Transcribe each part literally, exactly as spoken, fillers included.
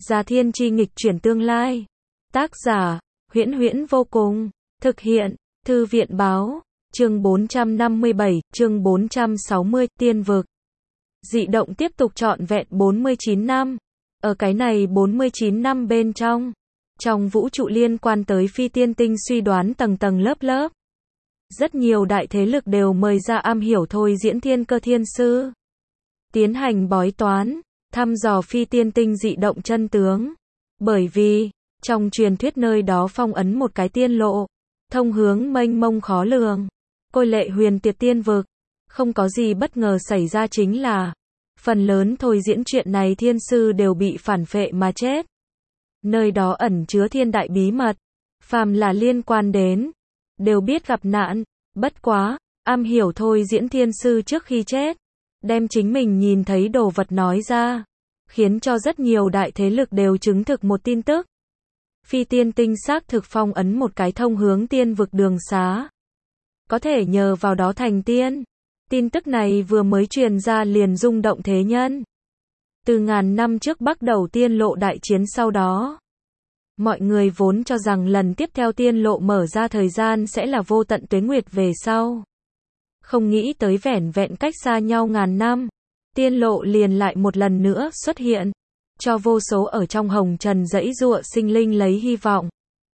Gia thiên chi nghịch chuyển tương lai. Tác giả, Huyễn Huyễn vô cùng. Thực hiện, Thư viện báo. Chương bốn trăm năm mươi bảy, chương bốn trăm sáu mươi, tiên vực. Dị động tiếp tục trọn vẹn bốn mươi chín năm. Ở cái này bốn mươi chín năm bên trong, trong vũ trụ liên quan tới phi tiên tinh suy đoán tầng tầng lớp lớp. Rất nhiều đại thế lực đều mời ra am hiểu thôi diễn thiên cơ thiên sư. Tiến hành bói toán, thăm dò phi tiên tinh dị động chân tướng. Bởi vì, trong truyền thuyết nơi đó phong ấn một cái tiên lộ, thông hướng mênh mông khó lường. Côi lệ huyền tiệt tiên vực. Không có gì bất ngờ xảy ra chính là, phần lớn thôi diễn chuyện này thiên sư đều bị phản phệ mà chết. Nơi đó ẩn chứa thiên đại bí mật, phàm là liên quan đến, đều biết gặp nạn. Bất quá, am hiểu thôi diễn thiên sư trước khi chết, đem chính mình nhìn thấy đồ vật nói ra, khiến cho rất nhiều đại thế lực đều chứng thực một tin tức. Phi tiên tinh xác thực phong ấn một cái thông hướng tiên vực đường xá. Có thể nhờ vào đó thành tiên. Tin tức này vừa mới truyền ra liền rung động thế nhân. Từ ngàn năm trước bắt đầu tiên lộ đại chiến sau đó, mọi người vốn cho rằng lần tiếp theo tiên lộ mở ra thời gian sẽ là vô tận tuế nguyệt về sau. Không nghĩ tới vẻn vẹn cách xa nhau ngàn năm, tiên lộ liền lại một lần nữa xuất hiện, cho vô số ở trong hồng trần dãy giụa sinh linh lấy hy vọng.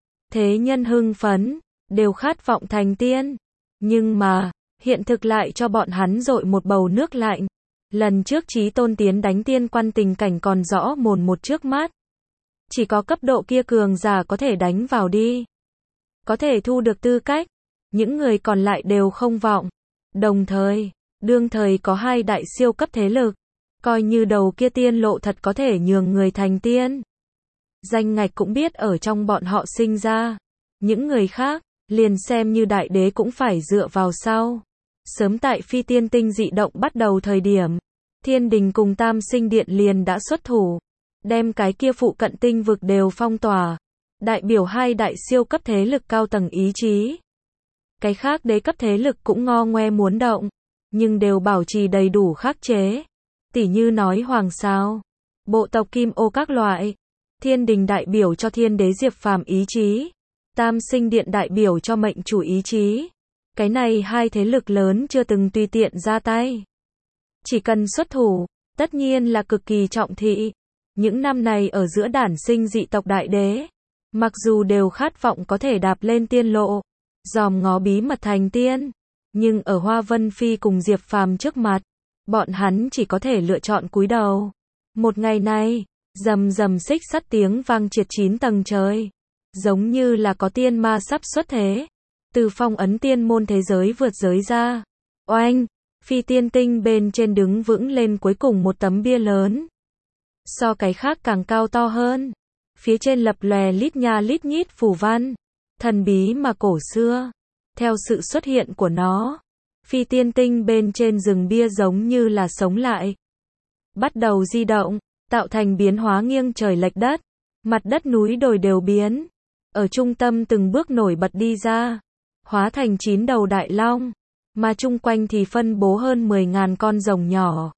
Thế nhân hưng phấn, đều khát vọng thành tiên. Nhưng mà, hiện thực lại cho bọn hắn dội một bầu nước lạnh. Lần trước Chí Tôn tiến đánh tiên quan tình cảnh còn rõ mồn một trước mắt. Chỉ có cấp độ kia cường giả có thể đánh vào đi, có thể thu được tư cách. Những người còn lại đều không vọng. Đồng thời, đương thời có hai đại siêu cấp thế lực, coi như đầu kia tiên lộ thật có thể nhường người thành tiên, danh ngạch cũng biết ở trong bọn họ sinh ra. Những người khác, liền xem như đại đế cũng phải dựa vào sau. Sớm tại phi tiên tinh dị động bắt đầu thời điểm, thiên đình cùng tam sinh điện liền đã xuất thủ, đem cái kia phụ cận tinh vực đều phong tỏa, đại biểu hai đại siêu cấp thế lực cao tầng ý chí. Cái khác đế cấp thế lực cũng ngo ngoe muốn động, nhưng đều bảo trì đầy đủ khắc chế. Tỉ như nói hoàng sao, bộ tộc kim ô các loại. Thiên đình đại biểu cho thiên đế Diệp Phàm ý chí, tam sinh điện đại biểu cho mệnh chủ ý chí. Cái này hai thế lực lớn chưa từng tùy tiện ra tay. Chỉ cần xuất thủ, tất nhiên là cực kỳ trọng thị. Những năm này ở giữa đản sinh dị tộc đại đế, mặc dù đều khát vọng có thể đạp lên tiên lộ, dòm ngó bí mật thành tiên, nhưng ở Hoa Vân Phi cùng Diệp Phàm trước mặt, bọn hắn chỉ có thể lựa chọn cúi đầu. Một ngày này, rầm rầm xích sắt tiếng vang triệt chín tầng trời, giống như là có tiên ma sắp xuất thế, từ phong ấn tiên môn thế giới vượt giới ra. Oanh, phi tiên tinh bên trên đứng vững lên cuối cùng một tấm bia lớn, so cái khác càng cao to hơn, phía trên lập lòe lít nha lít nhít phù văn, thần bí mà cổ xưa. Theo sự xuất hiện của nó, phi tiên tinh bên trên rừng bia giống như là sống lại, bắt đầu di động, tạo thành biến hóa nghiêng trời lệch đất, mặt đất núi đồi đều biến. Ở trung tâm từng bước nổi bật đi ra, hóa thành chín đầu đại long, mà chung quanh thì phân bố hơn mười ngàn con rồng nhỏ.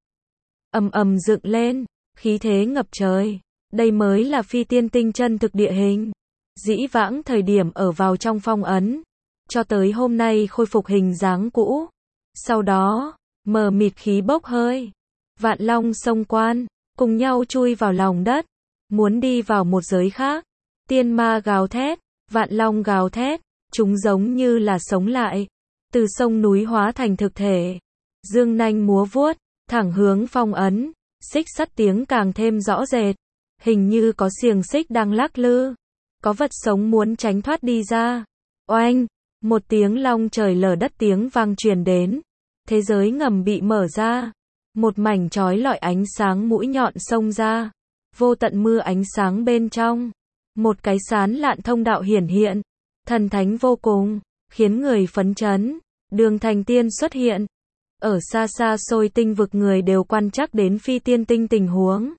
Ầm ầm dựng lên, khí thế ngập trời. Đây mới là phi tiên tinh chân thực địa hình. Dĩ vãng thời điểm ở vào trong phong ấn, cho tới hôm nay khôi phục hình dáng cũ. Sau đó, mờ mịt khí bốc hơi, vạn long xông quan, cùng nhau chui vào lòng đất, muốn đi vào một giới khác. Tiên ma gào thét, vạn long gào thét, chúng giống như là sống lại, từ sông núi hóa thành thực thể, dương nanh múa vuốt, thẳng hướng phong ấn. Xích sắt tiếng càng thêm rõ rệt, hình như có xiềng xích đang lắc lư, có vật sống muốn tránh thoát đi ra. Oanh, một tiếng long trời lở đất tiếng vang truyền đến, thế giới ngầm bị mở ra, một mảnh chói lọi ánh sáng mũi nhọn xông ra, vô tận mưa ánh sáng bên trong, một cái sán lạn thông đạo hiển hiện, thần thánh vô cùng, khiến người phấn chấn. Đường thành tiên xuất hiện. Ở xa xa xôi tinh vực người đều quan trắc đến phi tiên tinh tình huống,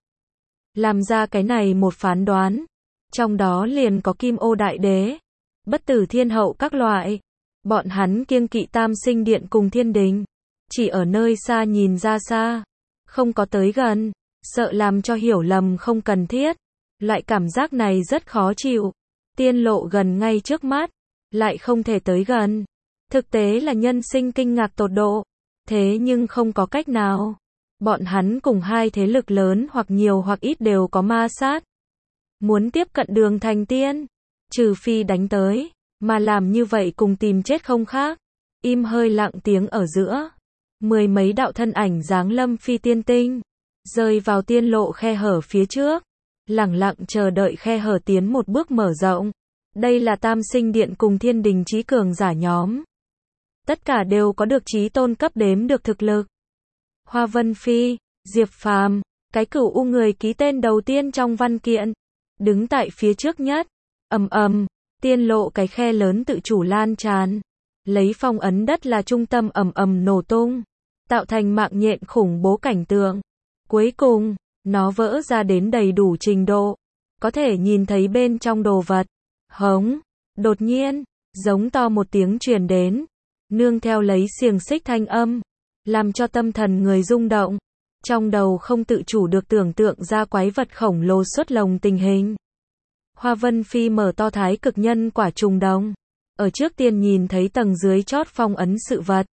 làm ra cái này một phán đoán. Trong đó liền có Kim Ô Đại Đế, Bất Tử Thiên Hậu các loại. Bọn hắn kiêng kỵ tam sinh điện cùng thiên đình, chỉ ở nơi xa nhìn ra xa, không có tới gần, sợ làm cho hiểu lầm không cần thiết. Loại cảm giác này rất khó chịu. Tiên lộ gần ngay trước mắt, lại không thể tới gần. Thực tế là nhân sinh kinh ngạc tột độ. Thế nhưng không có cách nào. Bọn hắn cùng hai thế lực lớn hoặc nhiều hoặc ít đều có ma sát. Muốn tiếp cận đường thành tiên, trừ phi đánh tới, mà làm như vậy cùng tìm chết không khác. Im hơi lặng tiếng ở giữa. Mười mấy đạo thân ảnh giáng lâm phi tiên tinh, rơi vào tiên lộ khe hở phía trước. Lẳng lặng chờ đợi khe hở tiến một bước mở rộng. Đây là Tam Sinh Điện cùng Thiên Đình trí cường giả nhóm. Tất cả đều có được chí tôn cấp đếm được thực lực. Hoa Vân Phi, Diệp Phàm, cái cửu u người ký tên đầu tiên trong văn kiện, đứng tại phía trước nhất. Ầm ầm, tiên lộ cái khe lớn tự chủ lan tràn, lấy phong ấn đất là trung tâm ầm ầm nổ tung, tạo thành mạng nhện khủng bố cảnh tượng. Cuối cùng, nó vỡ ra đến đầy đủ trình độ, có thể nhìn thấy bên trong đồ vật. Hống, đột nhiên, giống to một tiếng truyền đến, nương theo lấy xiềng xích thanh âm, làm cho tâm thần người rung động. Trong đầu không tự chủ được tưởng tượng ra quái vật khổng lồ xuất lồng tình hình. Hoa Vân Phi mở to thái cực nhân quả trùng đồng, ở trước tiên nhìn thấy tầng dưới chót phong ấn sự vật.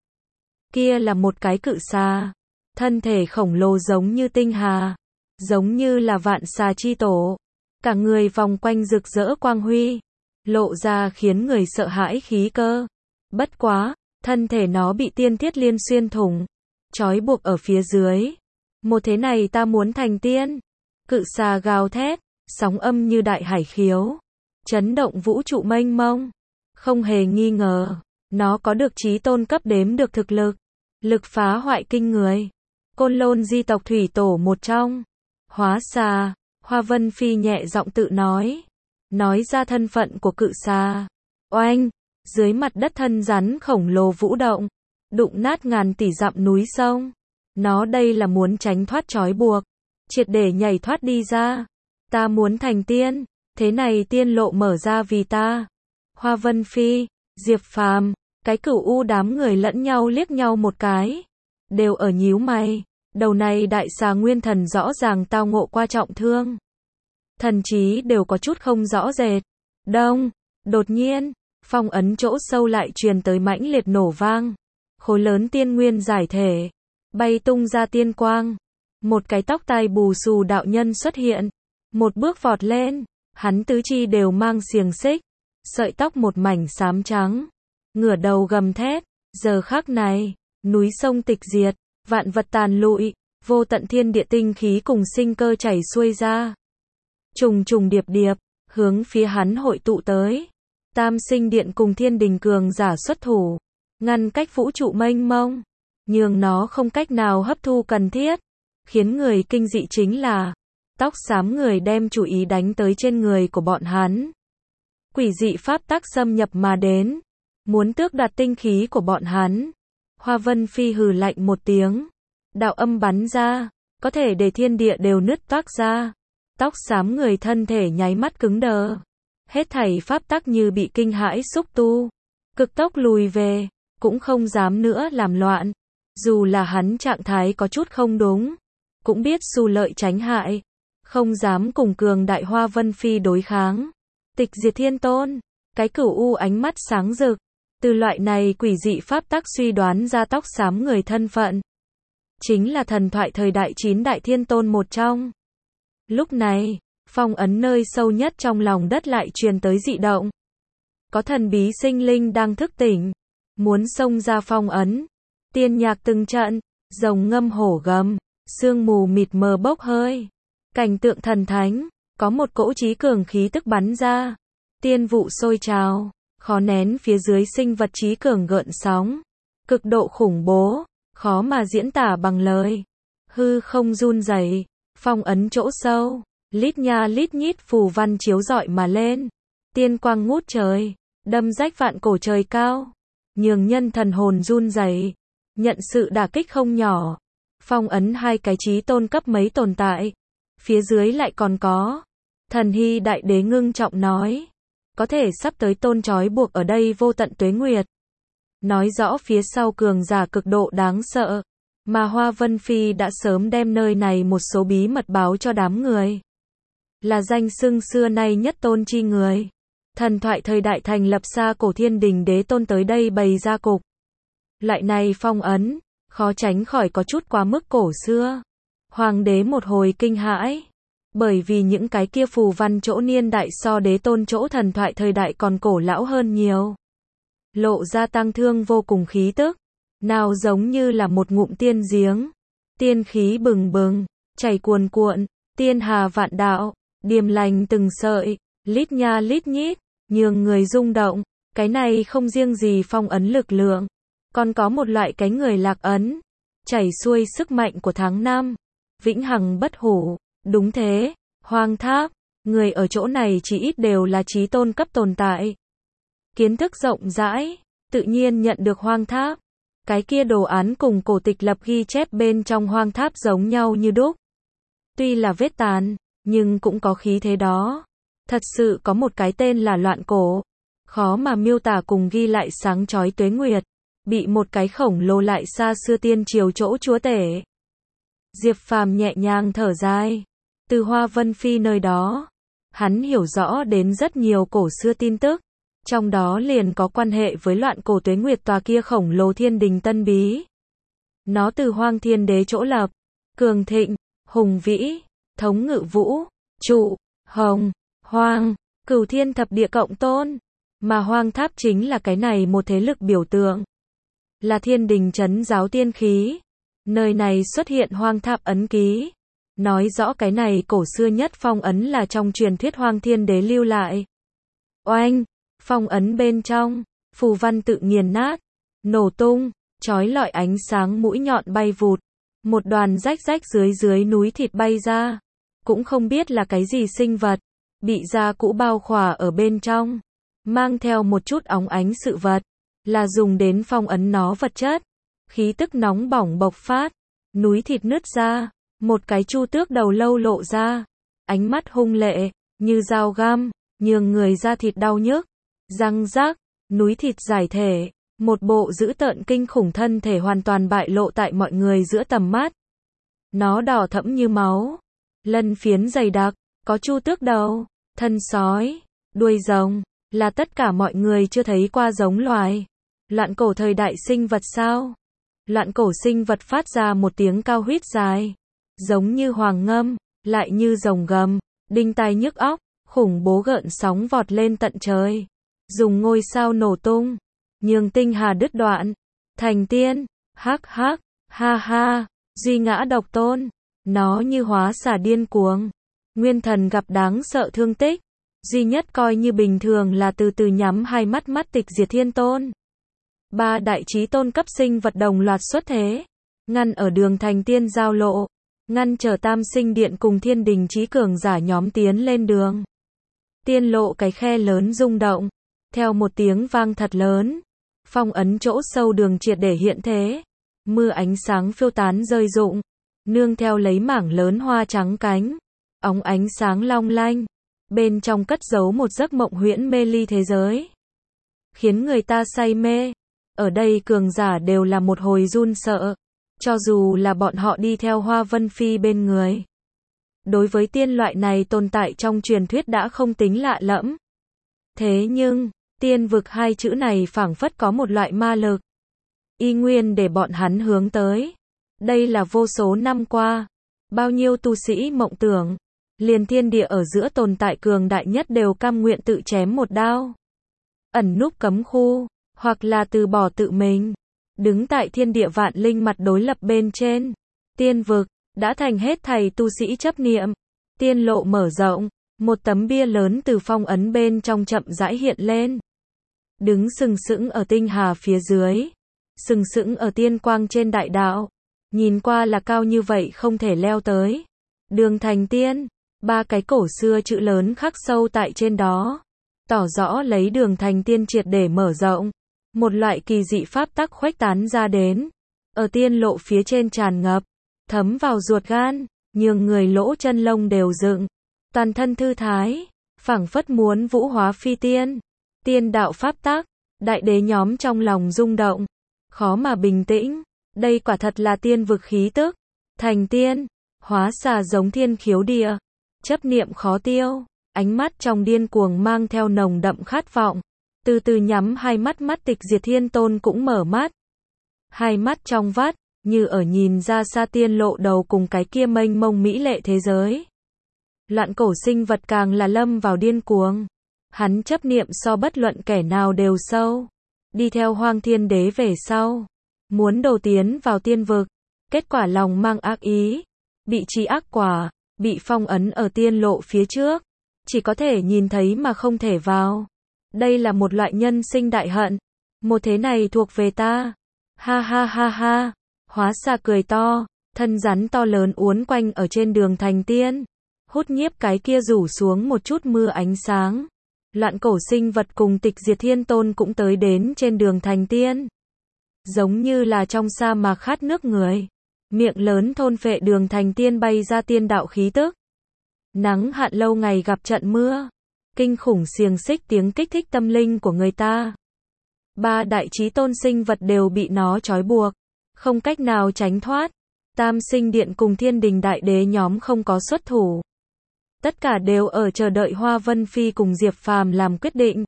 Kia là một cái cự xà, thân thể khổng lồ giống như tinh hà, giống như là vạn xà chi tổ, cả người vòng quanh rực rỡ quang huy, lộ ra khiến người sợ hãi khí cơ. Bất quá, thân thể nó bị tiên thiết liên xuyên thủng, trói buộc ở phía dưới. Một thế này ta muốn thành tiên. Cự xà gào thét, sóng âm như đại hải khiếu, chấn động vũ trụ mênh mông. Không hề nghi ngờ, nó có được chí tôn cấp đếm được thực lực, lực phá hoại kinh người. Côn Lôn di tộc thủy tổ một trong. Hóa xà, Hoa Vân Phi nhẹ giọng tự nói, nói ra thân phận của cự xà. Oanh, dưới mặt đất thân rắn khổng lồ vũ động, đụng nát ngàn tỷ dặm núi sông. Nó đây là muốn tránh thoát trói buộc, triệt để nhảy thoát đi ra. Ta muốn thành tiên, thế này tiên lộ mở ra vì ta. Hoa Vân Phi, Diệp Phàm, cái cửu u đám người lẫn nhau liếc nhau một cái, đều ở nhíu mày. Đầu này đại xà nguyên thần rõ ràng tao ngộ qua trọng thương, thần trí đều có chút không rõ rệt. Đông, đột nhiên, phong ấn chỗ sâu lại truyền tới mãnh liệt nổ vang, khối lớn tiên nguyên giải thể, bay tung ra tiên quang. Một cái tóc tai bù xù đạo nhân xuất hiện, một bước vọt lên, hắn tứ chi đều mang xiềng xích, sợi tóc một mảnh xám trắng, ngửa đầu gầm thét. Giờ khắc này, núi sông tịch diệt, vạn vật tàn lụi, vô tận thiên địa tinh khí cùng sinh cơ chảy xuôi ra, trùng trùng điệp điệp, hướng phía hắn hội tụ tới. Tam Sinh Điện cùng Thiên Đình cường giả xuất thủ, ngăn cách vũ trụ mênh mông, nhường nó không cách nào hấp thu cần thiết. Khiến người kinh dị chính là, tóc xám người đem chủ ý đánh tới trên người của bọn hắn. Quỷ dị pháp tắc xâm nhập mà đến, muốn tước đoạt tinh khí của bọn hắn. Hoa Vân Phi hừ lạnh một tiếng, đạo âm bắn ra, có thể để thiên địa đều nứt toác ra. Tóc xám người thân thể nháy mắt cứng đờ, hết thảy pháp tắc như bị kinh hãi xúc tu, cực tốc lùi về, cũng không dám nữa làm loạn. Dù là hắn trạng thái có chút không đúng, cũng biết xu lợi tránh hại, không dám cùng cường đại Hoa Vân Phi đối kháng. Tịch diệt thiên tôn, cái cửu u ánh mắt sáng rực, từ loại này quỷ dị pháp tắc suy đoán ra tóc xám người thân phận, chính là thần thoại thời đại chín đại thiên tôn một trong. Lúc này, phong ấn nơi sâu nhất trong lòng đất lại truyền tới dị động. Có thần bí sinh linh đang thức tỉnh, muốn xông ra phong ấn. Tiên nhạc từng trận, rồng ngâm hổ gầm, sương mù mịt mờ bốc hơi. Cảnh tượng thần thánh, có một cỗ chí cường khí tức bắn ra. Tiên vụ sôi trào, khó nén phía dưới sinh vật chí cường gợn sóng. Cực độ khủng bố, khó mà diễn tả bằng lời. Hư không run rẩy, phong ấn chỗ sâu, lít nha lít nhít phù văn chiếu rọi mà lên. Tiên quang ngút trời, đâm rách vạn cổ trời cao, nhường nhân thần hồn run rẩy, nhận sự đả kích không nhỏ. Phong ấn hai cái chí tôn cấp mấy tồn tại, phía dưới lại còn có. Thần Hy đại đế ngưng trọng nói, có thể sắp tới tôn trói buộc ở đây vô tận tuế nguyệt. Nói rõ phía sau cường giả cực độ đáng sợ, mà Hoa Vân Phi đã sớm đem nơi này một số bí mật báo cho đám người. là danh xưng xưa nay nhất tôn chi người. Thần thoại thời đại thành lập xa cổ thiên đình đế tôn tới đây bày ra cục. Loại này phong ấn, khó tránh khỏi có chút quá mức cổ xưa. Hoàng đế một hồi kinh hãi. Bởi vì những cái kia phù văn chỗ niên đại so đế tôn chỗ thần thoại thời đại còn cổ lão hơn nhiều. Lộ ra tăng thương vô cùng khí tức. Nào giống như là một ngụm tiên giếng. Tiên khí bừng bừng, chảy cuồn cuộn, tiên hà vạn đạo, điềm lành từng sợi, lít nha lít nhít, nhường người rung động. Cái này không riêng gì phong ấn lực lượng, còn có một loại cái người lạc ấn, chảy xuôi sức mạnh của tháng năm, vĩnh hằng bất hủ. Đúng thế, Hoang Tháp, người ở chỗ này chỉ ít đều là chí tôn cấp tồn tại. Kiến thức rộng rãi, tự nhiên nhận được Hoang Tháp. Cái kia đồ án cùng cổ tịch lập ghi chép bên trong Hoang Tháp giống nhau như đúc. Tuy là vết tàn, nhưng cũng có khí thế đó. Thật sự có một cái tên là Loạn Cổ. Khó mà miêu tả cùng ghi lại sáng chói tuế nguyệt. Bị một cái khổng lồ lại xa xưa tiên triều chỗ chúa tể. Diệp Phàm nhẹ nhàng thở dài. Từ Hoa Vân Phi nơi đó, hắn hiểu rõ đến rất nhiều cổ xưa tin tức. Trong đó liền có quan hệ với Loạn Cổ tuế nguyệt tòa kia khổng lồ thiên đình tân bí. Nó từ Hoang Thiên Đế chỗ lập, cường thịnh, hùng vĩ, thống ngự vũ, trụ, hồng, hoang, cửu thiên thập địa cộng tôn. Mà Hoang Tháp chính là cái này một thế lực biểu tượng. Là thiên đình trấn giáo tiên khí. Nơi này xuất hiện Hoang Tháp ấn ký. Nói rõ cái này cổ xưa nhất phong ấn là trong truyền thuyết Hoang Thiên Đế lưu lại. Oanh! Phong ấn bên trong, phù văn tự nghiền nát, nổ tung, chói lọi ánh sáng mũi nhọn bay vụt. Một đoàn rách rách dưới dưới núi thịt bay ra. Cũng không biết là cái gì sinh vật. Bị da cũ bao khỏa ở bên trong. Mang theo một chút óng ánh sự vật. Là dùng đến phong ấn nó vật chất. Khí tức nóng bỏng bộc phát. Núi thịt nứt ra. Một cái chu tước đầu lâu lộ ra. Ánh mắt hung lệ, như dao găm, nhường người da thịt đau nhức. Răng rác, núi thịt giải thể. Một bộ dữ tợn kinh khủng thân thể hoàn toàn bại lộ tại mọi người giữa tầm mắt. Nó đỏ thẫm như máu. Lân phiến dày đặc, có chu tước đầu, thân sói, đuôi rồng. Là tất cả mọi người chưa thấy qua giống loài. Loạn cổ thời đại sinh vật sao? Loạn cổ sinh vật phát ra một tiếng cao huýt dài. Giống như hoàng ngâm, lại như rồng gầm, đinh tai nhức óc, khủng bố gợn sóng vọt lên tận trời. Dùng ngôi sao nổ tung, nhường tinh hà đứt đoạn. Thành tiên, hắc hắc, ha ha, duy ngã độc tôn. Nó như hóa xà điên cuồng. Nguyên thần gặp đáng sợ thương tích. Duy nhất coi như bình thường là từ từ nhắm hai mắt mắt tịch diệt thiên tôn. Ba đại chí tôn cấp sinh vật đồng loạt xuất thế. Ngăn ở đường thành tiên giao lộ. Ngăn trở tam sinh điện cùng thiên đình chí cường giả nhóm tiến lên đường. Tiên lộ cái khe lớn rung động. Theo một tiếng vang thật lớn. Phong ấn chỗ sâu đường triệt để hiện thế. Mưa ánh sáng phiêu tán rơi rụng. Nương theo lấy mảng lớn hoa trắng cánh. Óng ánh sáng long lanh. Bên trong cất giấu một giấc mộng huyễn mê ly thế giới. Khiến người ta say mê. Ở đây cường giả đều là một hồi run sợ. Cho dù là bọn họ đi theo Hoa Vân Phi bên người. Đối với tiên loại này tồn tại trong truyền thuyết đã không tính lạ lẫm. Thế nhưng, tiên vực hai chữ này phảng phất có một loại ma lực. Y nguyên để bọn hắn hướng tới. Đây là vô số năm qua. Bao nhiêu tu sĩ mộng tưởng. Liền thiên địa ở giữa tồn tại cường đại nhất đều cam nguyện tự chém một đao. Ẩn núp cấm khu. Hoặc là từ bỏ tự mình. Đứng tại thiên địa vạn linh mặt đối lập bên trên. Tiên vực, đã thành hết thầy tu sĩ chấp niệm. Tiên lộ mở rộng. Một tấm bia lớn từ phong ấn bên trong chậm rãi hiện lên. Đứng sừng sững ở tinh hà phía dưới. Sừng sững ở tiên quang trên đại đạo. Nhìn qua là cao như vậy không thể leo tới. Đường thành tiên. Ba cái cổ xưa chữ lớn khắc sâu tại trên đó. Tỏ rõ lấy đường thành tiên triệt để mở rộng. Một loại kỳ dị pháp tắc khuếch tán ra đến. Ở tiên lộ phía trên tràn ngập. Thấm vào ruột gan. Nhường người lỗ chân lông đều dựng. Toàn thân thư thái. Phảng phất muốn vũ hóa phi tiên. Tiên đạo pháp tắc. Đại đế nhóm trong lòng rung động. Khó mà bình tĩnh. Đây quả thật là tiên vực khí tức. Thành tiên. Hóa xà giống thiên khiếu địa. chấp niệm khó tiêu, ánh mắt trong điên cuồng mang theo nồng đậm khát vọng. Từ từ nhắm hai mắt, mắt Tịch Diệt Thiên Tôn cũng mở mắt. Hai mắt trong vắt, như ở nhìn ra xa tiên lộ đầu cùng cái kia mênh mông mỹ lệ thế giới. Loạn cổ sinh vật càng là lâm vào điên cuồng. Hắn chấp niệm so bất luận kẻ nào đều sâu. Đi theo Hoang Thiên Đế về sau. Muốn đầu tiến vào tiên vực. Kết quả lòng mang ác ý. Bị trì ác quả. Bị phong ấn ở tiên lộ phía trước. Chỉ có thể nhìn thấy mà không thể vào. Đây là một loại nhân sinh đại hận. Một thế này thuộc về ta. Ha ha ha ha. Hóa Xà cười to. Thân rắn to lớn uốn quanh ở trên đường thành tiên. Hút nhiếp cái kia rủ xuống một chút mưa ánh sáng. Loạn cổ sinh vật cùng Tịch Diệt Thiên Tôn cũng tới đến trên đường thành tiên. Giống như là trong sa mạc khát nước người. Miệng lớn thôn phệ đường thành tiên bay ra tiên đạo khí tức. Nắng hạn lâu ngày gặp trận mưa. Kinh khủng xiềng xích tiếng kích thích tâm linh của người ta. Ba đại chí tôn sinh vật đều bị nó trói buộc. Không cách nào tránh thoát. Tam sinh điện cùng thiên đình đại đế nhóm không có xuất thủ. Tất cả đều ở chờ đợi Hoa Vân Phi cùng Diệp Phàm làm quyết định.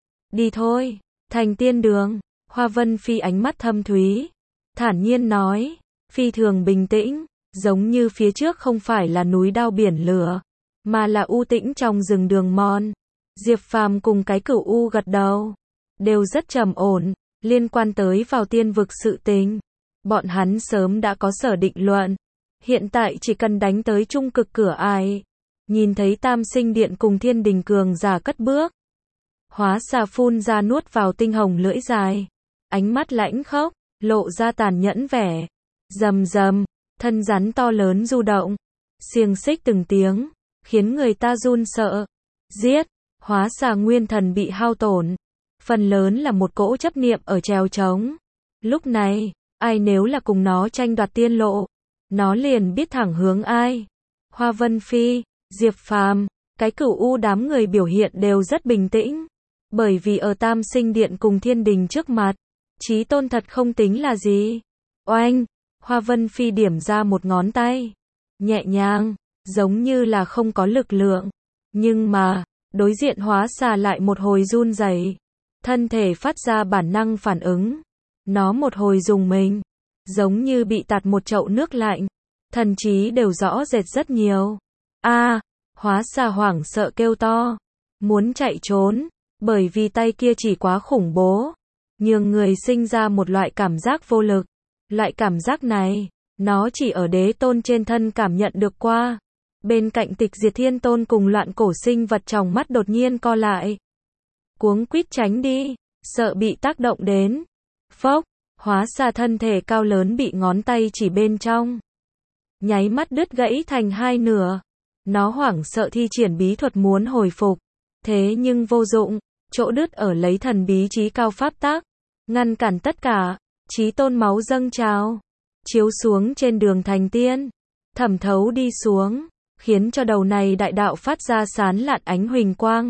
Đi thôi, thành tiên đường. Hoa Vân Phi ánh mắt thâm thúy. Thản nhiên nói. Phi thường bình tĩnh. Giống như phía trước không phải là núi đao biển lửa. Mà là u tĩnh trong rừng đường mòn. Diệp Phàm cùng cái Cửu U gật đầu. Đều rất trầm ổn. Liên quan tới vào tiên vực sự tình. Bọn hắn sớm đã có sở định luận. Hiện tại chỉ cần đánh tới trung cực cửa ải. Nhìn thấy Tam Sinh Điện cùng Thiên Đình cường giả cất bước. Hóa Xà phun ra nuốt vào tinh hồng lưỡi dài. Ánh mắt lãnh khốc, lộ ra tàn nhẫn vẻ. Rầm rầm, thân rắn to lớn du động. Xiềng xích từng tiếng, khiến người ta run sợ. Giết, Hóa Xà nguyên thần bị hao tổn. Phần lớn là một cỗ chấp niệm ở trèo trống. Lúc này, ai nếu là cùng nó tranh đoạt tiên lộ, nó liền biết thẳng hướng ai. Hoa Vân Phi, Diệp Phàm, cái Cửu U đám người biểu hiện đều rất bình tĩnh. Bởi vì ở Tam Sinh Điện cùng Thiên Đình trước mặt, chí tôn thật không tính là gì. Oanh, Hoa Vân Phi điểm ra một ngón tay. Nhẹ nhàng, giống như là không có lực lượng. Nhưng mà, đối diện Hóa Xà lại một hồi run rẩy. Thân thể phát ra bản năng phản ứng. Nó một hồi rùng mình. Giống như bị tạt một chậu nước lạnh. Thần trí đều rõ rệt rất nhiều. A, à, Hóa Xà hoảng sợ kêu to. Muốn chạy trốn. Bởi vì tay kia chỉ quá khủng bố. Nhường người sinh ra một loại cảm giác vô lực. Loại cảm giác này, nó chỉ ở đế tôn trên thân cảm nhận được qua. Bên cạnh Tịch Diệt Thiên Tôn cùng loạn cổ sinh vật trong mắt đột nhiên co lại. Cuống quýt tránh đi, sợ bị tác động đến. Phốc, Hóa Xà thân thể cao lớn bị ngón tay chỉ bên trong. Nháy mắt đứt gãy thành hai nửa. Nó hoảng sợ thi triển bí thuật muốn hồi phục. Thế nhưng vô dụng, chỗ đứt ở lấy thần bí chí cao pháp tác. Ngăn cản tất cả, chí tôn máu dâng trào. Chiếu xuống trên đường thành tiên. Thẩm thấu đi xuống, khiến cho đầu này đại đạo phát ra sán lạn ánh huỳnh quang.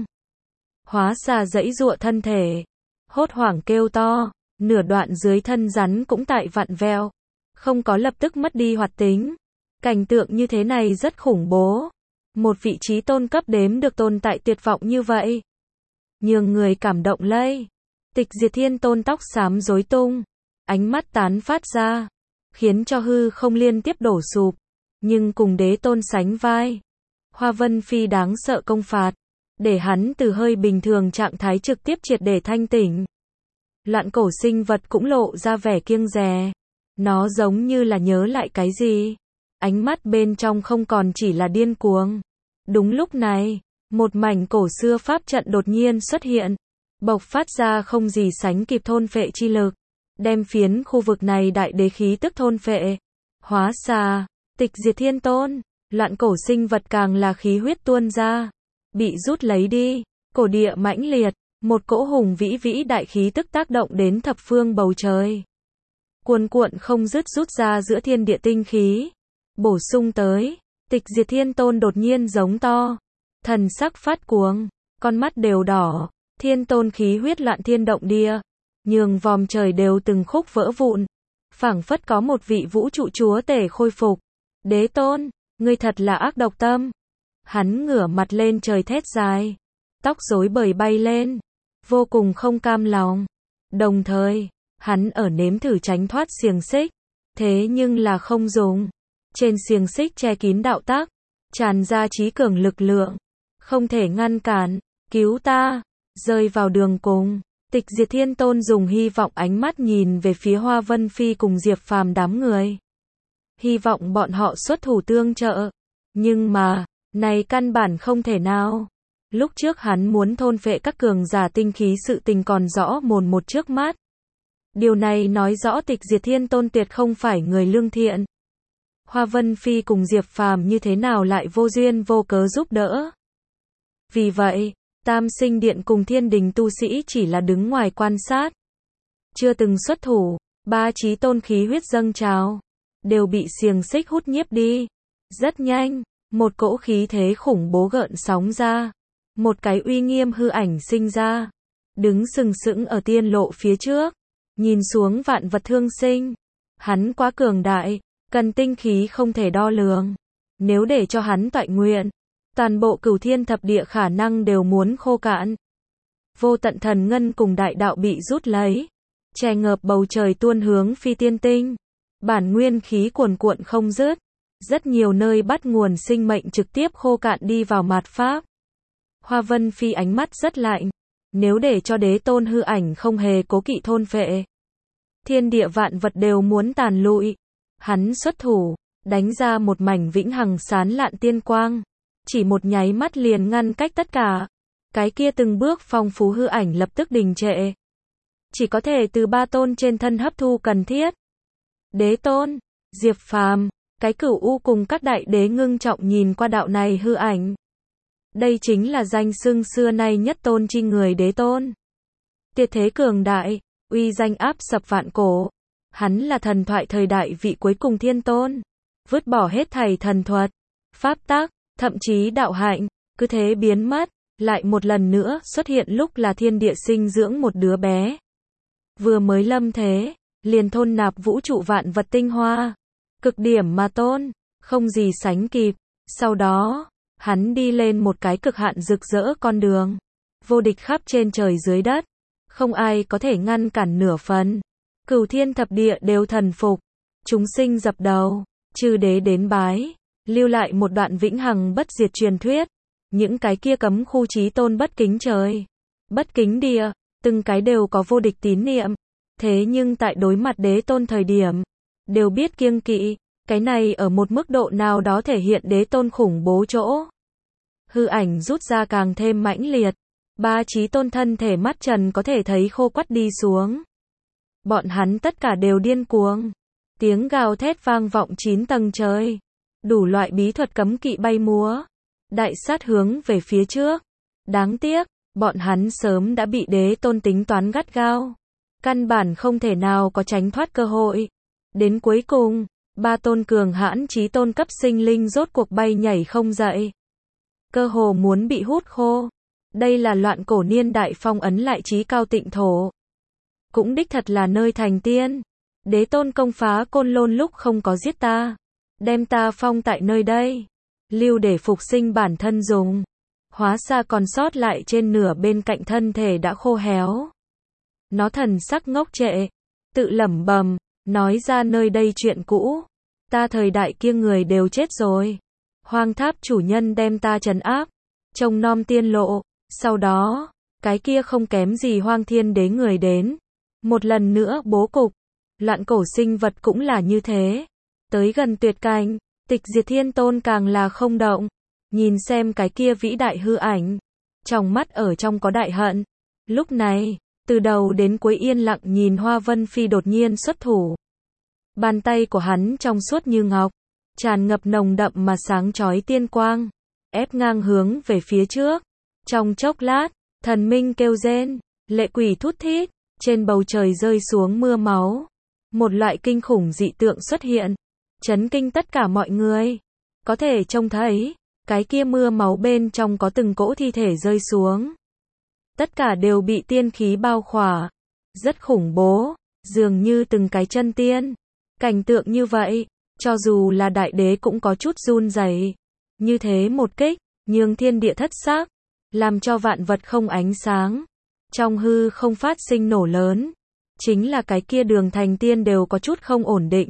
Hóa Xà giãy giụa thân thể. Hốt hoảng kêu to, nửa đoạn dưới thân rắn cũng tại vặn vẹo. Không có lập tức mất đi hoạt tính. Cảnh tượng như thế này rất khủng bố. Một vị chí tôn cấp đếm được tồn tại tuyệt vọng như vậy. Nhường người cảm động lây. Tịch Diệt Thiên Tôn tóc xám rối tung. Ánh mắt tán phát ra. Khiến cho hư không liên tiếp đổ sụp. Nhưng cùng đế tôn sánh vai. Hoa Vân Phi đáng sợ công phạt. Để hắn từ hơi bình thường trạng thái trực tiếp triệt để thanh tỉnh. Loạn cổ sinh vật cũng lộ ra vẻ kiêng dè. Nó giống như là nhớ lại cái gì. Ánh mắt bên trong không còn chỉ là điên cuồng. Đúng lúc này, một mảnh cổ xưa pháp trận đột nhiên xuất hiện. Bộc phát ra không gì sánh kịp thôn phệ chi lực. Đem phiến khu vực này đại đế khí tức thôn phệ. Hóa Xà, Tịch Diệt Thiên Tôn, loạn cổ sinh vật càng là khí huyết tuôn ra. Bị rút lấy đi, cổ địa mãnh liệt. Một cỗ hùng vĩ vĩ đại khí tức tác động đến thập phương bầu trời. Cuồn cuộn không dứt rút ra giữa thiên địa tinh khí. Bổ sung tới, Tịch Diệt Thiên Tôn đột nhiên giống to. Thần sắc phát cuồng, con mắt đều đỏ. Thiên Tôn khí huyết loạn thiên động địa. Nhường vòm trời đều từng khúc vỡ vụn. Phảng phất có một vị vũ trụ chúa tể khôi phục. Đế Tôn, ngươi thật là ác độc tâm. Hắn ngửa mặt lên trời thét dài, tóc rối bời bay lên, vô cùng không cam lòng. Đồng thời, hắn ở nếm thử tránh thoát xiềng xích, thế nhưng là không dùng. Trên xiềng xích che kín đạo tắc, tràn ra trí cường lực lượng, không thể ngăn cản. Cứu ta! Rơi vào đường cùng, Tịch Diệt Thiên Tôn dùng hy vọng ánh mắt nhìn về phía Hoa Vân Phi cùng Diệp Phàm đám người. Hy vọng bọn họ xuất thủ tương trợ. Nhưng mà, này căn bản không thể nào. Lúc trước hắn muốn thôn phệ các cường giả tinh khí sự tình còn rõ mồn một trước mắt. Điều này nói rõ Tịch Diệt Thiên Tôn tuyệt không phải người lương thiện. Hoa Vân Phi cùng Diệp Phàm như thế nào lại vô duyên vô cớ giúp đỡ. Vì vậy, Tam Sinh Điện cùng Thiên Đình tu sĩ chỉ là đứng ngoài quan sát. Chưa từng xuất thủ, ba chí tôn khí huyết dâng trào, đều bị xiềng xích hút nhiếp đi. Rất nhanh, một cỗ khí thế khủng bố gợn sóng ra. Một cái uy nghiêm hư ảnh sinh ra. Đứng sừng sững ở tiên lộ phía trước. Nhìn xuống vạn vật thương sinh. Hắn quá cường đại, cần tinh khí không thể đo lường. Nếu để cho hắn toại nguyện, toàn bộ cửu thiên thập địa khả năng đều muốn khô cạn. Vô tận thần ngân cùng đại đạo bị rút lấy. Che ngợp bầu trời tuôn hướng phi tiên tinh. Bản nguyên khí cuồn cuộn không dứt. Rất nhiều nơi bắt nguồn sinh mệnh trực tiếp khô cạn đi vào mạt pháp. Hoa Vân Phi ánh mắt rất lạnh. Nếu để cho đế tôn hư ảnh không hề cố kỵ thôn phệ, thiên địa vạn vật đều muốn tàn lụi. Hắn xuất thủ, đánh ra một mảnh vĩnh hằng sán lạn tiên quang. Chỉ một nháy mắt liền ngăn cách tất cả. Cái kia từng bước phong phú hư ảnh lập tức đình trệ. Chỉ có thể từ ba tôn trên thân hấp thu cần thiết. Đế tôn, Diệp Phàm, cái cửu u cùng các đại đế ngưng trọng nhìn qua đạo này hư ảnh. Đây chính là danh xưng xưa nay nhất tôn chi người đế tôn. Tiệt thế cường đại, uy danh áp sập vạn cổ. Hắn là thần thoại thời đại vị cuối cùng thiên tôn. Vứt bỏ hết thảy thần thuật, pháp tắc, thậm chí đạo hạnh, cứ thế biến mất. Lại một lần nữa xuất hiện lúc là thiên địa sinh dưỡng một đứa bé. Vừa mới lâm thế, liền thôn nạp vũ trụ vạn vật tinh hoa. Cực điểm mà tôn, không gì sánh kịp. Sau đó, hắn đi lên một cái cực hạn rực rỡ con đường. Vô địch khắp trên trời dưới đất. Không ai có thể ngăn cản nửa phần. Cửu thiên thập địa đều thần phục. Chúng sinh dập đầu, chư đế đến bái. Lưu lại một đoạn vĩnh hằng bất diệt truyền thuyết. Những cái kia cấm khu chí tôn bất kính trời, bất kính địa, từng cái đều có vô địch tín niệm. Thế nhưng tại đối mặt đế tôn thời điểm, đều biết kiêng kỵ. Cái này ở một mức độ nào đó thể hiện đế tôn khủng bố chỗ. Hư ảnh rút ra càng thêm mãnh liệt. Ba chí tôn thân thể mắt trần có thể thấy khô quắt đi xuống. Bọn hắn tất cả đều điên cuồng. Tiếng gào thét vang vọng chín tầng trời. Đủ loại bí thuật cấm kỵ bay múa. Đại sát hướng về phía trước. Đáng tiếc, bọn hắn sớm đã bị đế tôn tính toán gắt gao. Căn bản không thể nào có tránh thoát cơ hội. Đến cuối cùng, ba tôn cường hãn chí tôn cấp sinh linh rốt cuộc bay nhảy không dậy. Cơ hồ muốn bị hút khô. Đây là loạn cổ niên đại phong ấn lại chí cao tịnh thổ. Cũng đích thật là nơi thành tiên. Đế tôn công phá côn lôn lúc không có giết ta. Đem ta phong tại nơi đây. Lưu để phục sinh bản thân dùng. Hóa ra còn sót lại trên nửa bên cạnh thân thể đã khô héo. Nó thần sắc ngốc trệ. Tự lẩm bẩm, nói ra nơi đây chuyện cũ. Ta thời đại kia người đều chết rồi. Hoang tháp chủ nhân đem ta trấn áp. Trông nom tiên lộ. Sau đó, cái kia không kém gì hoang thiên đế người đến. Một lần nữa bố cục. Loạn cổ sinh vật cũng là như thế. Tới gần tuyệt cảnh, Tịch Diệt Thiên Tôn càng là không động. Nhìn xem cái kia vĩ đại hư ảnh. Trong mắt ở trong có đại hận. Lúc này, từ đầu đến cuối yên lặng nhìn Hoa Vân Phi đột nhiên xuất thủ. Bàn tay của hắn trong suốt như ngọc. Tràn ngập nồng đậm mà sáng chói tiên quang. Ép ngang hướng về phía trước. Trong chốc lát, thần minh kêu rên. Lệ quỷ thút thít. Trên bầu trời rơi xuống mưa máu. Một loại kinh khủng dị tượng xuất hiện. Chấn kinh tất cả mọi người. Có thể trông thấy, cái kia mưa máu bên trong có từng cỗ thi thể rơi xuống. Tất cả đều bị tiên khí bao khỏa. Rất khủng bố, dường như từng cái chân tiên. Cảnh tượng như vậy, cho dù là đại đế cũng có chút run rẩy. Như thế một kích, nhường thiên địa thất sắc, làm cho vạn vật không ánh sáng. Trong hư không phát sinh nổ lớn, chính là cái kia đường thành tiên đều có chút không ổn định.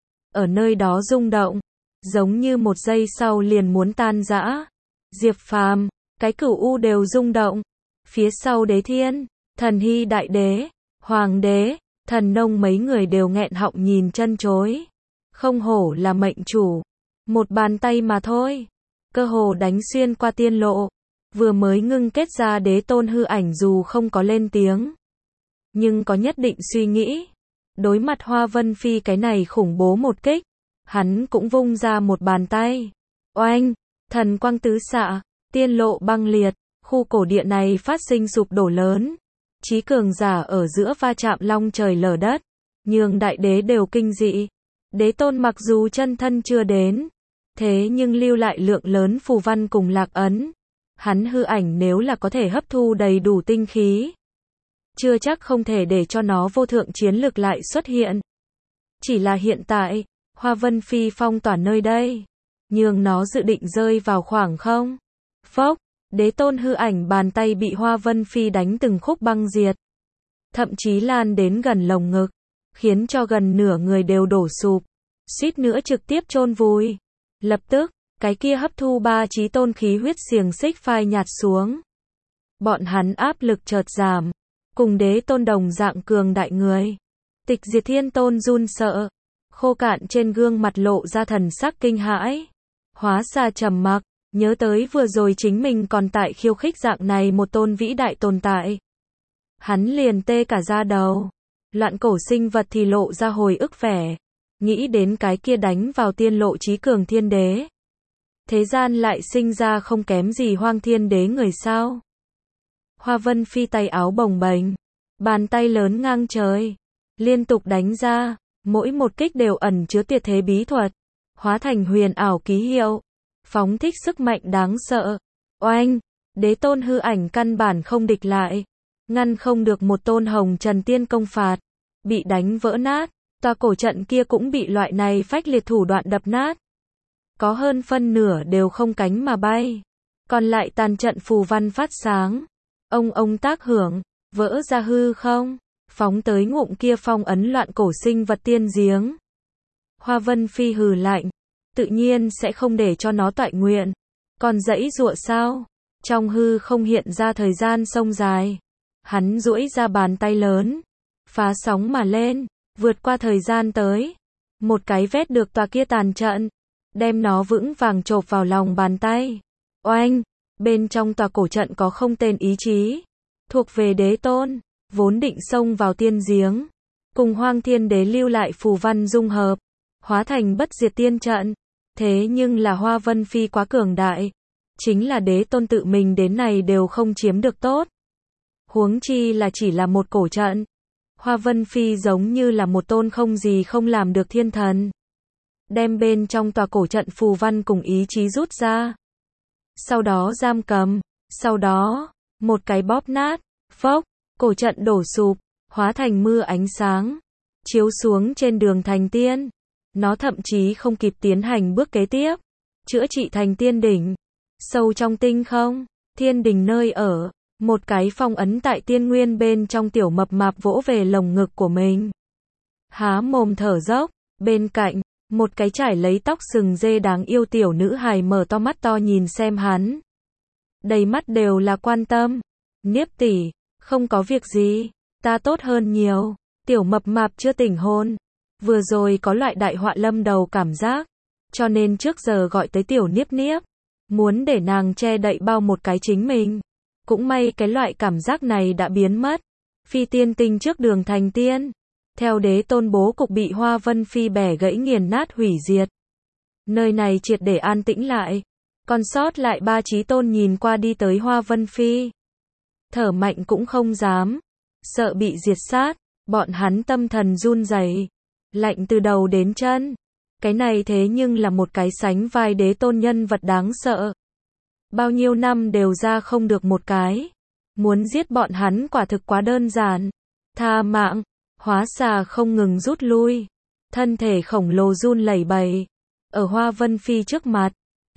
Ở nơi đó rung động, giống như một giây sau liền muốn tan rã. Diệp Phàm, cái cửu u đều rung động. Phía sau Đế Thiên, Thần Hy đại đế, Hoàng đế, Thần Nông mấy người đều nghẹn họng nhìn chân chối. Không hổ là mệnh chủ, một bàn tay mà thôi, cơ hồ đánh xuyên qua tiên lộ. Vừa mới ngưng kết ra đế tôn hư ảnh dù không có lên tiếng, nhưng có nhất định suy nghĩ. Đối mặt Hoa Vân Phi cái này khủng bố một kích, hắn cũng vung ra một bàn tay. Oanh, thần quang tứ xạ, tiên lộ băng liệt, khu cổ địa này phát sinh sụp đổ lớn. Chí cường giả ở giữa va chạm long trời lở đất, nhường đại đế đều kinh dị. Đế tôn mặc dù chân thân chưa đến, thế nhưng lưu lại lượng lớn phù văn cùng lạc ấn. Hắn hư ảnh nếu là có thể hấp thu đầy đủ tinh khí, chưa chắc không thể để cho nó vô thượng chiến lực lại xuất hiện. Chỉ là hiện tại, Hoa Vân Phi phong tỏa nơi đây, nhường nó dự định rơi vào khoảng không. Phốc, đế tôn hư ảnh bàn tay bị Hoa Vân Phi đánh từng khúc băng diệt. Thậm chí lan đến gần lồng ngực, khiến cho gần nửa người đều đổ sụp, suýt nữa trực tiếp chôn vùi. Lập tức, cái kia hấp thu ba chí tôn khí huyết xiềng xích phai nhạt xuống. Bọn hắn áp lực chợt giảm, cùng đế tôn đồng dạng cường đại người. Tịch Diệt Thiên Tôn run sợ, khô cạn trên gương mặt lộ ra thần sắc kinh hãi. Hóa Xa trầm mặc, nhớ tới vừa rồi chính mình còn tại khiêu khích dạng này một tôn vĩ đại tồn tại. Hắn liền tê cả da đầu. Loạn cổ sinh vật thì lộ ra hồi ức vẻ, nghĩ đến cái kia đánh vào tiên lộ chí cường thiên đế. Thế gian lại sinh ra không kém gì Hoang Thiên Đế người sao? Hoa Vân Phi tay áo bồng bềnh, bàn tay lớn ngang trời, liên tục đánh ra, mỗi một kích đều ẩn chứa tuyệt thế bí thuật, hóa thành huyền ảo ký hiệu, phóng thích sức mạnh đáng sợ. Oanh, đế tôn hư ảnh căn bản không địch lại, ngăn không được một tôn hồng trần tiên công phạt, bị đánh vỡ nát, tòa cổ trận kia cũng bị loại này phách liệt thủ đoạn đập nát. Có hơn phân nửa đều không cánh mà bay, còn lại tàn trận phù văn phát sáng, ông ông tác hưởng, vỡ ra hư không, phóng tới ngụm kia phong ấn loạn cổ sinh vật tiên giếng. Hoa Vân Phi hừ lạnh, tự nhiên sẽ không để cho nó toại nguyện, còn dãy dụa sao? Trong hư không hiện ra thời gian sông dài, hắn duỗi ra bàn tay lớn, phá sóng mà lên, vượt qua thời gian tới, một cái vét được tòa kia tàn trận, đem nó vững vàng chộp vào lòng bàn tay. Oanh, bên trong tòa cổ trận có không tên ý chí, thuộc về đế tôn, vốn định xông vào tiên giếng, cùng Hoang Thiên Đế lưu lại phù văn dung hợp, hóa thành bất diệt tiên trận. Thế nhưng là Hoa Vân Phi quá cường đại, chính là đế tôn tự mình đến này đều không chiếm được tốt. Huống chi là chỉ là một cổ trận. Hoa Vân Phi giống như là một tôn không gì không làm được thiên thần, đem bên trong tòa cổ trận phù văn cùng ý chí rút ra, sau đó giam cầm, sau đó, một cái bóp nát, phốc, cổ trận đổ sụp, hóa thành mưa ánh sáng, chiếu xuống trên đường thành tiên. Nó thậm chí không kịp tiến hành bước kế tiếp, chữa trị thành tiên đỉnh. Sâu trong tinh không, thiên đình nơi ở, một cái phong ấn tại tiên nguyên bên trong tiểu mập mạp vỗ về lồng ngực của mình, há mồm thở dốc. Bên cạnh, một cái trải lấy tóc sừng dê đáng yêu tiểu nữ hài mở to mắt to nhìn xem hắn, đầy mắt đều là quan tâm. Niếp tỷ, không có việc gì, ta tốt hơn nhiều. Tiểu mập mạp chưa tỉnh hồn, vừa rồi có loại đại họa lâm đầu cảm giác, cho nên trước giờ gọi tới tiểu Niếp Niếp, muốn để nàng che đậy bao một cái chính mình. Cũng may cái loại cảm giác này đã biến mất. Phi tiên tinh trước đường thành tiên, theo đế tôn bố cục bị Hoa Vân Phi bẻ gãy nghiền nát hủy diệt. Nơi này triệt để an tĩnh lại, còn sót lại ba chí tôn nhìn qua đi tới Hoa Vân Phi, thở mạnh cũng không dám, sợ bị diệt sát. Bọn hắn tâm thần run rẩy, lạnh từ đầu đến chân. Cái này thế nhưng là một cái sánh vai đế tôn nhân vật đáng sợ, bao nhiêu năm đều ra không được một cái. Muốn giết bọn hắn quả thực quá đơn giản. Tha mạng. Hóa Xà không ngừng rút lui, thân thể khổng lồ run lẩy bẩy, ở Hoa Vân Phi trước mặt,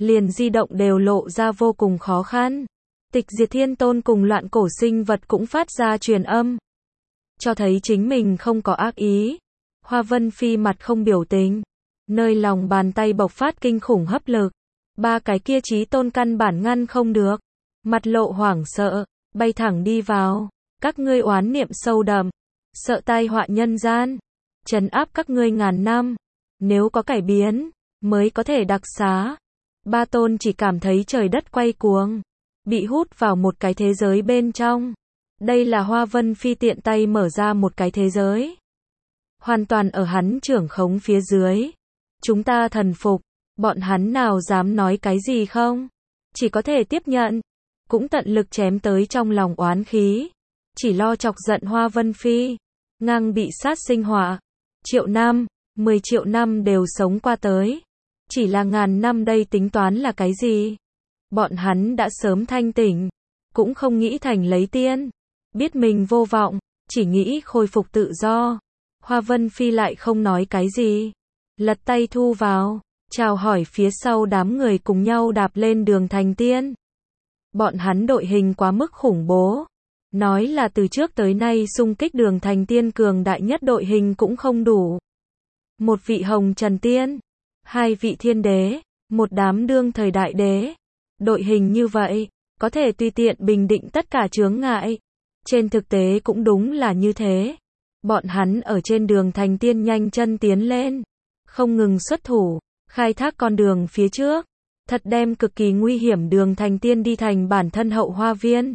liền di động đều lộ ra vô cùng khó khăn. Tịch Diệt Thiên Tôn cùng loạn cổ sinh vật cũng phát ra truyền âm, cho thấy chính mình không có ác ý. Hoa Vân Phi mặt không biểu tình, nơi lòng bàn tay bộc phát kinh khủng hấp lực. Ba cái kia chí tôn căn bản ngăn không được, mặt lộ hoảng sợ, bay thẳng đi vào. Các ngươi oán niệm sâu đậm, sợ tai họa nhân gian, trấn áp các ngươi ngàn năm, nếu có cải biến, mới có thể đặc xá. Ba tôn chỉ cảm thấy trời đất quay cuồng, bị hút vào một cái thế giới bên trong. Đây là Hoa Vân Phi tiện tay mở ra một cái thế giới, hoàn toàn ở hắn trưởng khống phía dưới. Chúng ta thần phục, bọn hắn nào dám nói cái gì không? Chỉ có thể tiếp nhận, cũng tận lực chém tới trong lòng oán khí, chỉ lo chọc giận Hoa Vân Phi, ngang bị sát sinh họa. Triệu năm, mười triệu năm đều sống qua tới, chỉ là ngàn năm đây tính toán là cái gì? Bọn hắn đã sớm thanh tỉnh, cũng không nghĩ thành lấy tiên, biết mình vô vọng, chỉ nghĩ khôi phục tự do. Hoa Vân Phi lại không nói cái gì, lật tay thu vào, chào hỏi phía sau đám người cùng nhau đạp lên đường thành tiên. Bọn hắn đội hình quá mức khủng bố, nói là từ trước tới nay xung kích đường thành tiên cường đại nhất đội hình cũng không đủ. Một vị hồng trần tiên, hai vị thiên đế, một đám đương thời đại đế. Đội hình như vậy, có thể tùy tiện bình định tất cả chướng ngại. Trên thực tế cũng đúng là như thế. Bọn hắn ở trên đường thành tiên nhanh chân tiến lên, không ngừng xuất thủ, khai thác con đường phía trước, thật đem cực kỳ nguy hiểm đường thành tiên đi thành bản thân hậu hoa viên.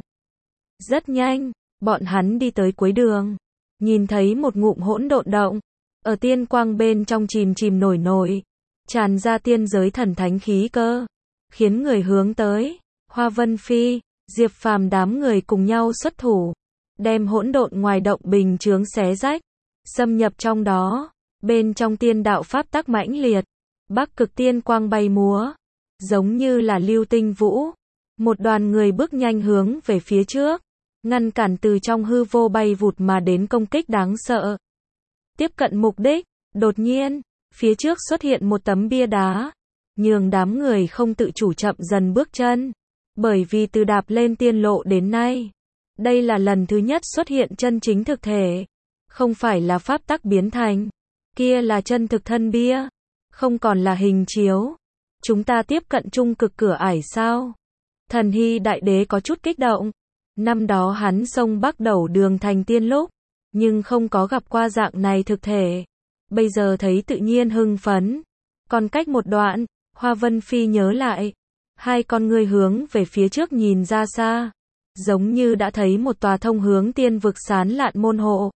Rất nhanh, bọn hắn đi tới cuối đường, nhìn thấy một ngụm hỗn độn động, ở tiên quang bên trong chìm chìm nổi nổi, tràn ra tiên giới thần thánh khí cơ, khiến người hướng tới. Hoa Vân Phi, Diệp Phàm đám người cùng nhau xuất thủ, đem hỗn độn ngoài động bình chướng xé rách, xâm nhập trong đó. Bên trong tiên đạo pháp tắc mãnh liệt, Bắc Cực tiên quang bay múa, giống như là lưu tinh vũ. Một đoàn người bước nhanh hướng về phía trước, ngăn cản từ trong hư vô bay vụt mà đến công kích đáng sợ. Tiếp cận mục đích, đột nhiên, phía trước xuất hiện một tấm bia đá, nhường đám người không tự chủ chậm dần bước chân. Bởi vì từ đạp lên tiên lộ đến nay, đây là lần thứ nhất xuất hiện chân chính thực thể, không phải là pháp tắc biến thành, kia là chân thực thân bia, không còn là hình chiếu. Chúng ta tiếp cận trung cực cửa ải sao? Thần Hy đại đế có chút kích động. Năm đó hắn xông Bắc Đầu đường thành tiên lúc, nhưng không có gặp qua dạng này thực thể. Bây giờ thấy tự nhiên hưng phấn. Còn cách một đoạn, Hoa Vân Phi nhớ lại, hai con người hướng về phía trước nhìn ra xa, giống như đã thấy một tòa thông hướng tiên vực sán lạn môn hộ.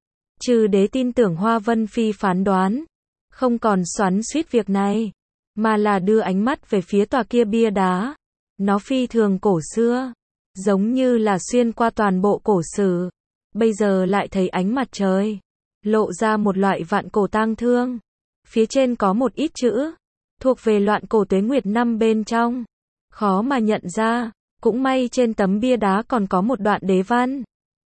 Trừ đế tin tưởng Hoa Vân Phi phán đoán, không còn xoắn xuýt việc này, mà là đưa ánh mắt về phía tòa kia bia đá. Nó phi thường cổ xưa, giống như là xuyên qua toàn bộ cổ sử, bây giờ lại thấy ánh mặt trời, lộ ra một loại vạn cổ tang thương. Phía trên có một ít chữ, thuộc về loạn cổ tuế nguyệt năm bên trong, khó mà nhận ra, cũng may trên tấm bia đá còn có một đoạn đế văn.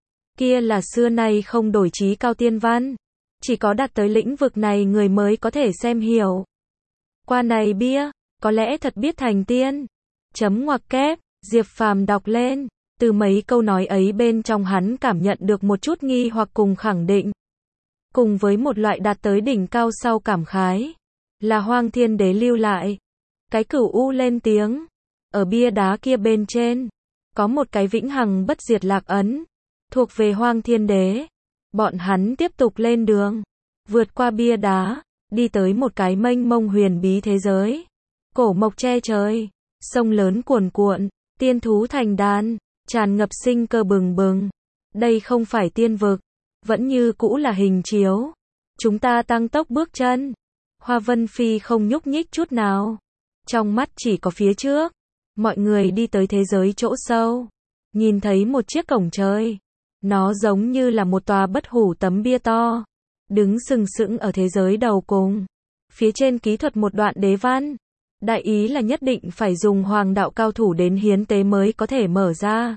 Kia là xưa nay không đổi chí cao tiên văn, chỉ có đạt tới lĩnh vực này người mới có thể xem hiểu. Qua này bia, có lẽ thật biết thành tiên. Chấm ngoặc kép, Diệp Phàm đọc lên, từ mấy câu nói ấy bên trong hắn cảm nhận được một chút nghi hoặc cùng khẳng định. Cùng với một loại đạt tới đỉnh cao sau cảm khái, là Hoang Thiên Đế lưu lại. Cái cửu u lên tiếng, ở bia đá kia bên trên, có một cái vĩnh hằng bất diệt lạc ấn, thuộc về Hoang Thiên Đế. Bọn hắn tiếp tục lên đường, vượt qua bia đá, đi tới một cái mênh mông huyền bí thế giới. Cổ mộc che trời, sông lớn cuồn cuộn, tiên thú thành đàn, tràn ngập sinh cơ bừng bừng. Đây không phải tiên vực, vẫn như cũ là hình chiếu. Chúng ta tăng tốc bước chân. Hoa Vân Phi không nhúc nhích chút nào, trong mắt chỉ có phía trước. Mọi người đi tới thế giới chỗ sâu, nhìn thấy một chiếc cổng trời. Nó giống như là một tòa bất hủ tấm bia to, đứng sừng sững ở thế giới đầu cùng. Phía trên ký thuật một đoạn đế văn, đại ý là nhất định phải dùng hoàng đạo cao thủ đến hiến tế mới có thể mở ra.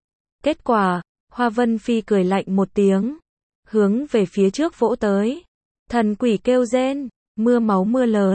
Kết quả, Hoa Vân Phi cười lạnh một tiếng, hướng về phía trước vỗ tới. Thần quỷ kêu rên, mưa máu mưa lớn,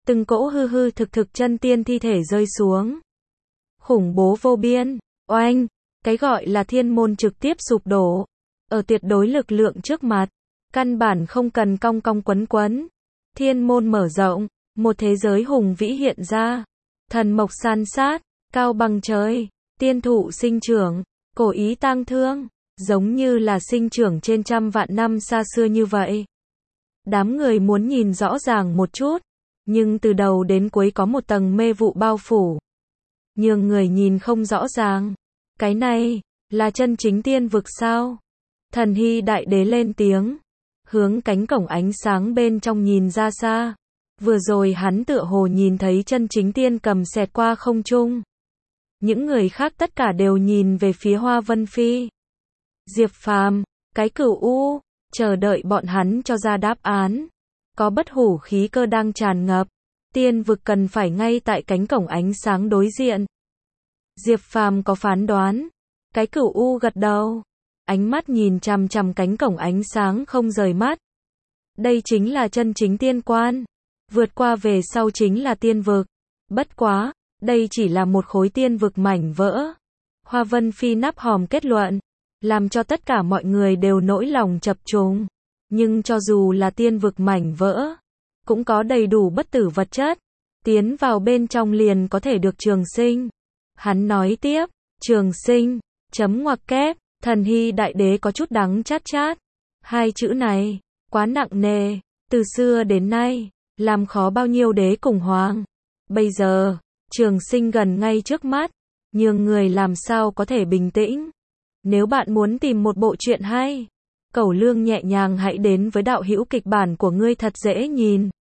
từng cỗ hư hư thực thực chân tiên thi thể rơi xuống. Khủng bố vô biên, oanh, cái gọi là thiên môn trực tiếp sụp đổ. Ở tuyệt đối lực lượng trước mặt, căn bản không cần cong cong quấn quấn. Thiên môn mở rộng, một thế giới hùng vĩ hiện ra. Thần mộc san sát, cao bằng trời, tiên thụ sinh trưởng, cổ ý tang thương, giống như là sinh trưởng trên trăm vạn năm xa xưa như vậy. Đám người muốn nhìn rõ ràng một chút, nhưng từ đầu đến cuối có một tầng mê vụ bao phủ. Nhưng người nhìn không rõ ràng. Cái này, là chân chính tiên vực sao? Thần Hy đại đế lên tiếng, hướng cánh cổng ánh sáng bên trong nhìn ra xa. Vừa rồi hắn tựa hồ nhìn thấy chân chính tiên cầm xẹt qua không trung. Những người khác tất cả đều nhìn về phía Hoa Vân Phi. Diệp Phàm, cái cửu u, chờ đợi bọn hắn cho ra đáp án. Có bất hủ khí cơ đang tràn ngập, tiên vực cần phải ngay tại cánh cổng ánh sáng đối diện. Diệp Phàm có phán đoán, cái cửu u gật đầu, ánh mắt nhìn chằm chằm cánh cổng ánh sáng không rời mắt. Đây chính là chân chính tiên quan, vượt qua về sau chính là tiên vực. Bất quá, đây chỉ là một khối tiên vực mảnh vỡ. Hoa Vân Phi nắp hòm kết luận, làm cho tất cả mọi người đều nỗi lòng chập trùng. Nhưng cho dù là tiên vực mảnh vỡ, cũng có đầy đủ bất tử vật chất, tiến vào bên trong liền có thể được trường sinh. Hắn nói tiếp, trường sinh, chấm ngoặc kép, Thần Hy đại đế có chút đắng chát chát. Hai chữ này, quá nặng nề, từ xưa đến nay, làm khó bao nhiêu đế cùng hoàng. Bây giờ, trường sinh gần ngay trước mắt, nhưng người làm sao có thể bình tĩnh. Nếu bạn muốn tìm một bộ truyện hay, Cẩu Lương nhẹ nhàng hãy đến với đạo hữu kịch bản của ngươi thật dễ nhìn.